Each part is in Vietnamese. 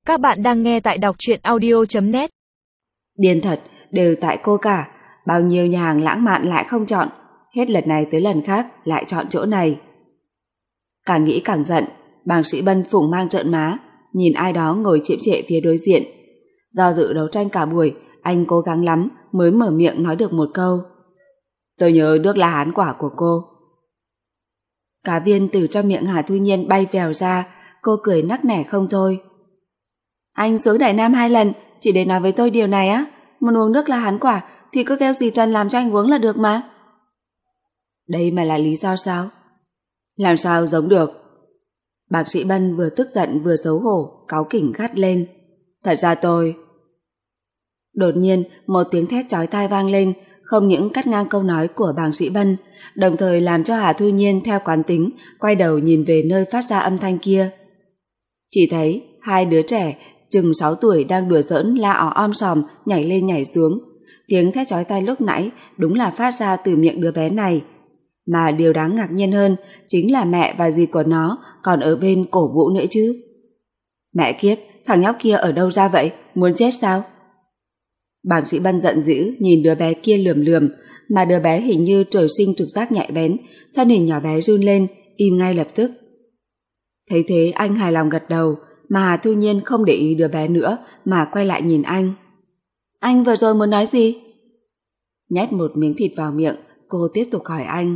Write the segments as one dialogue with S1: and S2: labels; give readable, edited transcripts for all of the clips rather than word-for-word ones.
S1: Các bạn đang nghe tại đọc truyện audio.net.
S2: Điên thật, đều tại cô cả. Bao nhiêu nhà hàng lãng mạn lại không chọn. Hết lần này tới lần khác lại chọn chỗ này. Càng nghĩ càng giận. Bàng Sĩ Bân phủng mang trợn má, nhìn ai đó ngồi chiếm trệ phía đối diện. Do dự đấu tranh cả buổi, anh cố gắng lắm mới mở miệng nói được một câu: "Tôi nhớ nước lá hán quả của cô." Cá viên từ trong miệng Hà Thu Nhiên bay vèo ra. Cô cười nắc nẻ không thôi. "Anh xuống Đài Nam 2 lần chỉ để nói với tôi điều này á? Muốn uống nước lá hán quả thì cứ kêu dì Trần làm cho anh uống là được mà." Đây mà là lý do sao? Làm sao giống được? Bác sĩ Bân vừa tức giận vừa xấu hổ, cáu kỉnh gắt lên: "Thật ra tôi..." Đột nhiên một tiếng thét chói tai vang lên, không những cắt ngang câu nói của bác sĩ Bân, đồng thời làm cho Hà Thu Nhiên theo quán tính quay đầu nhìn về nơi phát ra âm thanh kia. Chỉ thấy hai đứa trẻ chừng 6 tuổi đang đùa giỡn la ó om sòm nhảy lên nhảy xuống. Tiếng thét chói tai lúc nãy đúng là phát ra từ miệng đứa bé này. Mà điều đáng ngạc nhiên hơn chính là mẹ và dì của nó còn ở bên cổ vũ nữa chứ. Mẹ kiếp, thằng nhóc kia ở đâu ra vậy? Muốn chết sao? Bác sĩ Bân giận dữ nhìn đứa bé kia lườm lườm, mà đứa bé hình như trời sinh trực giác nhạy bén, thân hình nhỏ bé run lên, im ngay lập tức. Thấy thế anh hài lòng gật đầu, mà Hà Thu Nhiên không để ý đứa bé nữa mà quay lại nhìn anh. "Anh vừa rồi muốn nói gì?" Nhét một miếng thịt vào miệng, cô tiếp tục hỏi anh.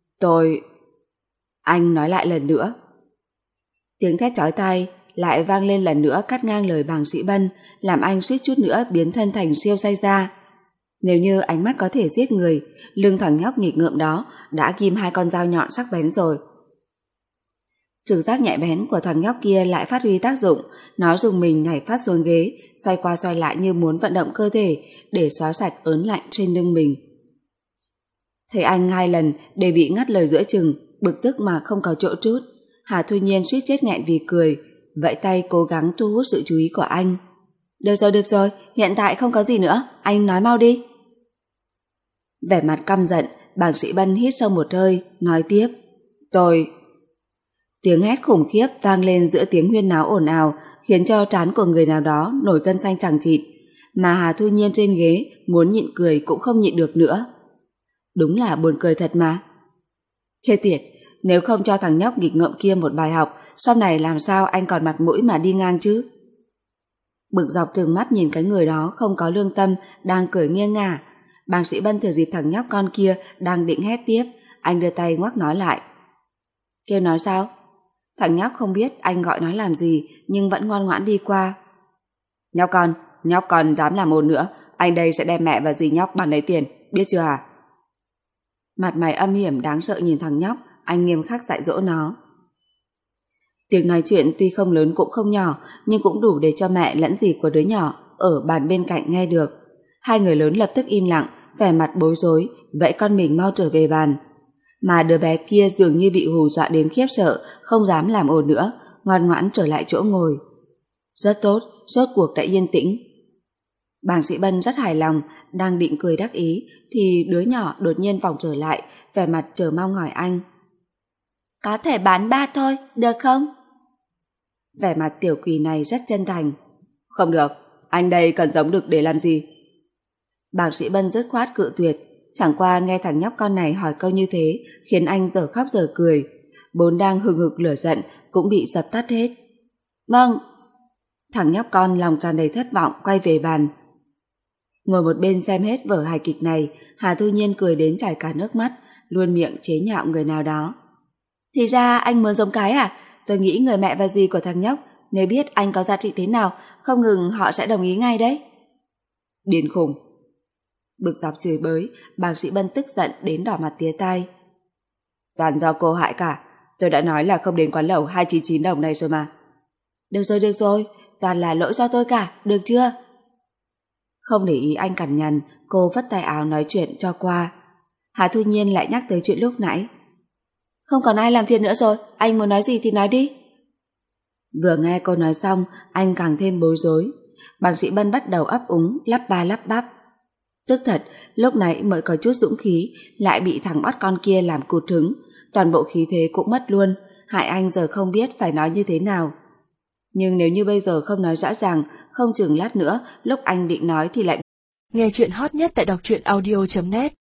S2: Anh nói lại lần nữa. Tiếng thét chói tai lại vang lên lần nữa cắt ngang lời bàng sĩ Bân, làm anh suýt chút nữa biến thân thành siêu say ra. Nếu như ánh mắt có thể giết người, lưng thằng nhóc nghịch ngợm đó đã ghim 2 con dao nhọn sắc bén rồi. Trực giác nhạy bén của thằng nhóc kia lại phát huy tác dụng, nó dùng mình nhảy phát xuống ghế, xoay qua xoay lại như muốn vận động cơ thể để xóa sạch ớn lạnh trên lưng mình. Thấy anh 2 lần để bị ngắt lời giữa chừng, bực tức mà không có chỗ trút, Hà Thu Nhiên suýt chết nghẹn vì cười, vẫy tay cố gắng thu hút sự chú ý của anh. Được rồi, hiện tại không có gì nữa, anh nói mau đi." Vẻ mặt căm giận, bác sĩ Bân hít sâu một hơi, nói tiếp: Tiếng hét khủng khiếp vang lên giữa tiếng huyên náo ồn ào, khiến cho trán của người nào đó nổi gân xanh chằng chịt, mà Hà Thu Nhiên trên ghế muốn nhịn cười cũng không nhịn được nữa. Đúng là buồn cười thật mà. Chết tiệt, nếu không cho thằng nhóc nghịch ngợm kia một bài học, sau này làm sao anh còn mặt mũi mà đi ngang chứ? Bực dọc trừng mắt nhìn cái người đó không có lương tâm đang cười nghiêng ngả, bác sĩ Bân thừa dịp thằng nhóc con kia đang định hét tiếp, anh đưa tay ngoắc nói lại. Kêu nói sao? Thằng nhóc không biết anh gọi nó làm gì, nhưng vẫn ngoan ngoãn đi qua. Nhóc con dám làm ồn nữa, anh đây sẽ đem mẹ và dì nhóc bàn lấy tiền, biết chưa hả? Mặt mày âm hiểm đáng sợ nhìn thằng nhóc, anh nghiêm khắc dạy dỗ nó. Tiếng nói chuyện tuy không lớn cũng không nhỏ, nhưng cũng đủ để cho mẹ lẫn dì của đứa nhỏ ở bàn bên cạnh nghe được. Hai người lớn lập tức im lặng, vẻ mặt bối rối, vẫy con mình mau trở về bàn. Mà đứa bé kia dường như bị hù dọa đến khiếp sợ, không dám làm ồn nữa, ngoan ngoãn trở lại chỗ ngồi. Rất tốt, rốt cuộc đã yên tĩnh. Bác sĩ Bân rất hài lòng, đang định cười đắc ý thì đứa nhỏ đột nhiên vòng trở lại, vẻ mặt chờ mong hỏi anh. Có thể bán 3 thôi, được không? Vẻ mặt tiểu quỷ này rất chân thành. Không được, anh đây cần giống đực để làm gì? Bác sĩ Bân dứt khoát cự tuyệt, chẳng qua nghe thằng nhóc con này hỏi câu như thế khiến anh dở khóc dở cười, vốn đang hừng hực lửa giận cũng bị dập tắt hết. Vâng. Thằng nhóc con lòng tràn đầy thất vọng quay về bàn. Ngồi một bên xem hết vở hài kịch này, Hà Thu Nhiên cười đến chảy cả nước mắt, luôn miệng chế nhạo người nào đó. Thì ra anh muốn giống cái à? Tôi nghĩ người mẹ và dì của thằng nhóc nếu biết anh có giá trị thế nào, không ngừng họ sẽ đồng ý ngay đấy. Điên khùng. Bực dọc chửi bới, bác sĩ Bân tức giận đến đỏ mặt tía tai. Toàn do cô hại cả, tôi đã nói là không đến quán lẩu 299 đồng này rồi mà. Được rồi, toàn là lỗi do tôi cả, được chưa? Không để ý anh cằn nhằn, cô vất tay áo nói chuyện cho qua. Hà Thu Nhiên lại nhắc tới chuyện lúc nãy. Không còn ai làm phiền nữa rồi, anh muốn nói gì thì nói đi. Vừa nghe cô nói xong, anh càng thêm bối rối. Bác sĩ Bân bắt đầu ấp úng, lắp ba lắp bắp. Tức thật, lúc nãy mới có chút dũng khí, lại bị thằng bắt con kia làm cụt hứng, toàn bộ khí thế cũng mất luôn, hại anh giờ không biết phải nói như thế nào. Nhưng nếu như bây giờ không nói rõ ràng, không chừng lát nữa lúc anh định nói thì lại...
S1: Nghe chuyện hot nhất tại đọc truyện audio.net